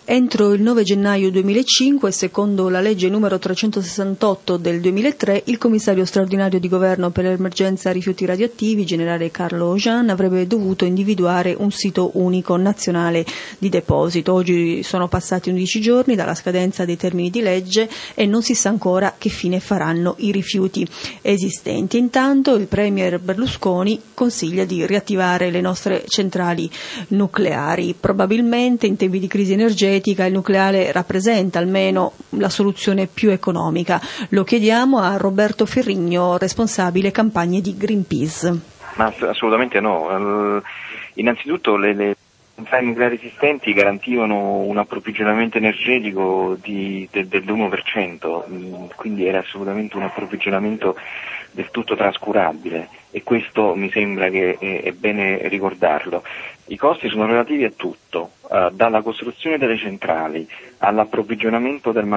Entro il 9 gennaio 2005, secondo la legge numero 368 del 2003, il commissario straordinario di governo per l'emergenza rifiuti radioattivi, generale Carlo Jean, avrebbe dovuto individuare un sito unico nazionale di deposito. Oggi sono passati 11 giorni dalla scadenza dei termini di legge e non si sa ancora che fine faranno i rifiuti esistenti. Intanto il premier Berlusconi consiglia di riattivare le nostre centrali nucleari. Probabilmente in tempi di crisi energetica il nucleare rappresenta almeno la soluzione più economica. Lo chiediamo a Roberto Ferrigno, responsabile campagne di Greenpeace. Ma assolutamente no. Innanzitutto le centrali nucleari esistenti garantivano un approvvigionamento energetico dell'1%, quindi era assolutamente un approvvigionamento del tutto trascurabile, e questo mi sembra che è bene ricordarlo. I costi sono relativi a tutto, dalla costruzione delle centrali all'approvvigionamento del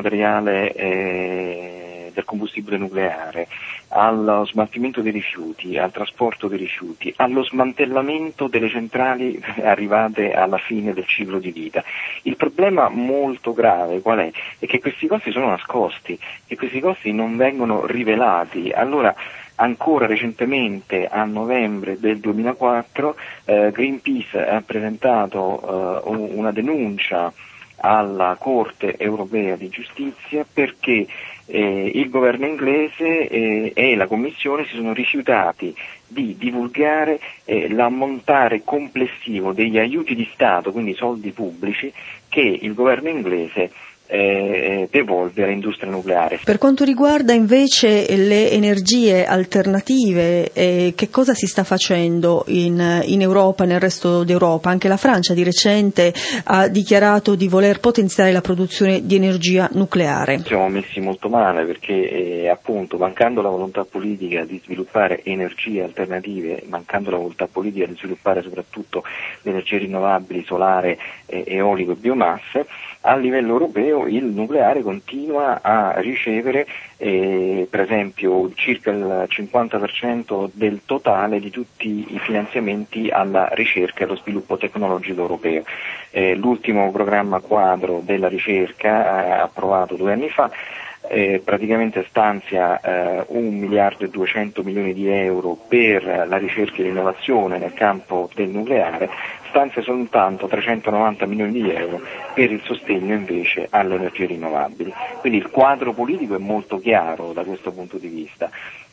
materiale del combustibile nucleare, allo smaltimento dei rifiuti, al trasporto dei rifiuti, allo smantellamento delle centrali arrivate alla fine del ciclo di vita. Il problema molto grave qual è? È che questi costi sono nascosti, che questi costi non vengono rivelati. Allora, ancora recentemente, a novembre del 2004, Greenpeace ha presentato una denuncia alla Corte europea di giustizia perché il governo inglese e la Commissione si sono rifiutati di divulgare l'ammontare complessivo degli aiuti di Stato, quindi soldi pubblici, che il governo inglese devolve all'industria nucleare. Per quanto riguarda invece le energie alternative, che cosa si sta facendo in Europa e nel resto d'Europa? Anche la Francia di recente ha dichiarato di voler potenziare la produzione di energia nucleare. Siamo messi molto male perché appunto, mancando la volontà politica di sviluppare energie alternative, mancando la volontà politica di sviluppare soprattutto le energie rinnovabili, solare, eolico e biomasse, a livello europeo il nucleare continua a ricevere per esempio circa il 50% del totale di tutti i finanziamenti alla ricerca e allo sviluppo tecnologico europeo. L'ultimo programma quadro della ricerca approvato 2 anni fa praticamente stanzia 1.200 milioni di euro per la ricerca e l'innovazione nel campo del nucleare, stanzia soltanto 390 milioni di euro per il sostegno invece alle energie rinnovabili. Quindi il quadro politico è molto chiaro da questo punto di vista.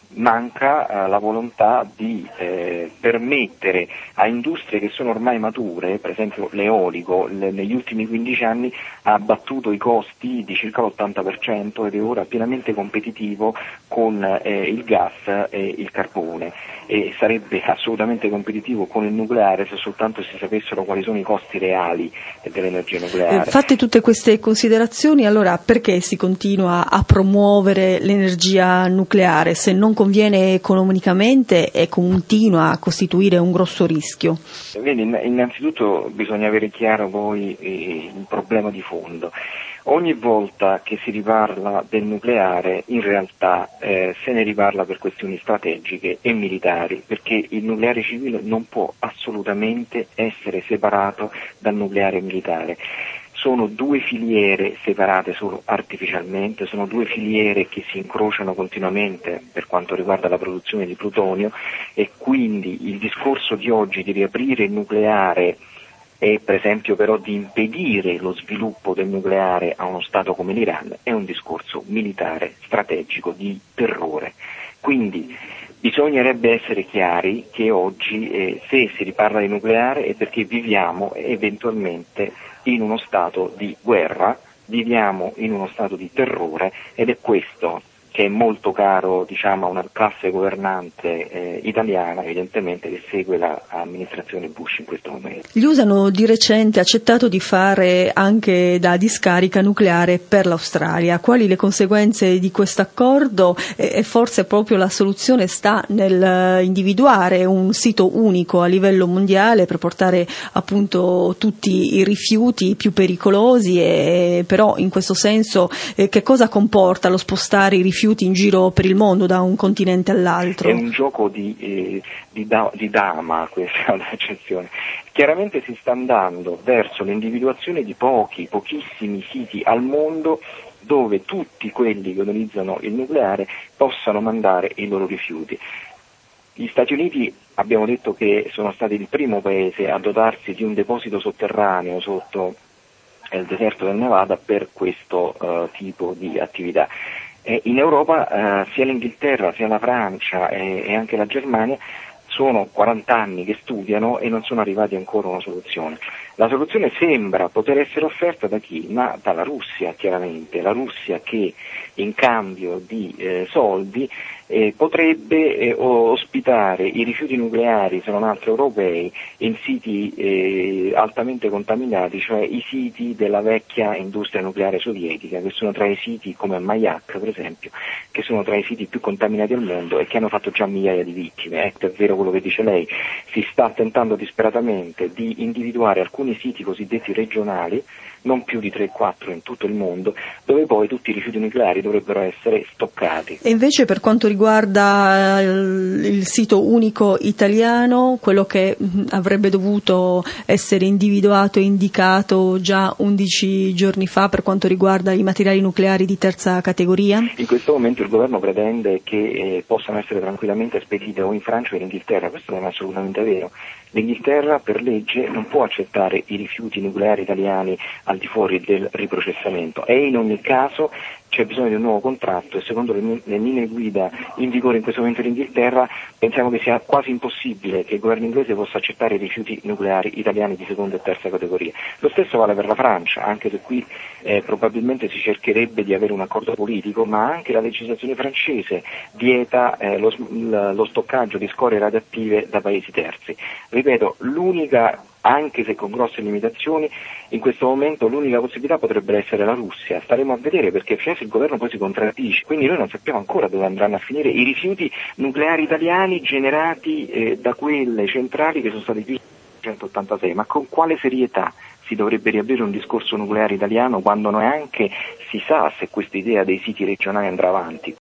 Manca la volontà di permettere a industrie che sono ormai mature, per esempio l'eolico negli ultimi 15 anni ha abbattuto i costi di circa l'80% ed è ora pienamente competitivo con il gas e il carbone, e sarebbe assolutamente competitivo con il nucleare se soltanto si sapessero quali sono i costi reali dell'energia nucleare. Fatte tutte queste considerazioni, allora perché si continua a promuovere l'energia nucleare se non conviene economicamente e continua a costituire un grosso rischio? Vedi, innanzitutto bisogna avere chiaro poi il problema di fondo. Ogni volta che si riparla del nucleare in realtà se ne riparla per questioni strategiche e militari, perché il nucleare civile non può assolutamente essere separato dal nucleare militare. Sono 2 filiere separate solo artificialmente, sono 2 filiere che si incrociano continuamente per quanto riguarda la produzione di plutonio, e quindi il discorso di oggi di riaprire il nucleare e per esempio però di impedire lo sviluppo del nucleare a uno Stato come l'Iran è un discorso militare, strategico, di terrore. Quindi bisognerebbe essere chiari che oggi se si riparla di nucleare è perché viviamo eventualmente in uno stato di guerra, viviamo in uno stato di terrore, ed è questo che è molto caro, diciamo, a una classe governante italiana, evidentemente, che segue l'amministrazione Bush in questo momento. Gli USA hanno di recente accettato di fare anche da discarica nucleare per l'Australia. Quali le conseguenze di questo accordo? E forse proprio la soluzione sta nel individuare un sito unico a livello mondiale per portare appunto tutti i rifiuti più pericolosi, e però in questo senso che cosa comporta lo spostare i rifiuti rifiuti in giro per il mondo, da un continente all'altro. È un gioco di dama, questa è un'accezione. Chiaramente si sta andando verso l'individuazione di pochissimi siti al mondo dove tutti quelli che utilizzano il nucleare possano mandare i loro rifiuti. Gli Stati Uniti abbiamo detto che sono stati il primo paese a dotarsi di un deposito sotterraneo sotto il deserto del Nevada per questo tipo di attività. In Europa sia l'Inghilterra, sia la Francia e anche la Germania sono 40 anni che studiano e non sono arrivati ancora a una soluzione. La soluzione sembra poter essere offerta da chi? Ma dalla Russia, chiaramente. La Russia che in cambio di soldi potrebbe ospitare i rifiuti nucleari, se non altro europei, in siti altamente contaminati, cioè i siti della vecchia industria nucleare sovietica, che sono tra i siti come Mayak, per esempio, che sono tra i siti più contaminati al mondo e che hanno fatto già migliaia di vittime. È vero quello che dice lei, si sta tentando disperatamente di individuare alcuni siti cosiddetti regionali, non più di 3-4 in tutto il mondo, dove poi tutti i rifiuti nucleari dovrebbero essere stoccati. E invece per quanto riguarda il sito unico italiano, quello che avrebbe dovuto essere individuato e indicato già 11 giorni fa per quanto riguarda i materiali nucleari di terza categoria? In questo momento il governo pretende che possano essere tranquillamente spedite o in Francia o in Inghilterra, questo non è assolutamente vero. L'Inghilterra per legge non può accettare i rifiuti nucleari italiani al di fuori del riprocessamento e in ogni caso c'è bisogno di un nuovo contratto e secondo le linee guida in vigore in questo momento in Inghilterra pensiamo che sia quasi impossibile che il governo inglese possa accettare i rifiuti nucleari italiani di seconda e terza categoria. Lo stesso vale per la Francia, anche se qui probabilmente si cercherebbe di avere un accordo politico, ma anche la legislazione francese vieta lo stoccaggio di scorie radioattive da paesi terzi. Ripeto, l'unica, anche se con grosse limitazioni, in questo momento l'unica possibilità potrebbe essere la Russia. Staremo a vedere perché il governo poi si contraddice, quindi noi non sappiamo ancora dove andranno a finire i rifiuti nucleari italiani generati da quelle centrali che sono state chiuse nel 1986, ma con quale serietà si dovrebbe riaprire un discorso nucleare italiano quando neanche si sa se questa idea dei siti regionali andrà avanti?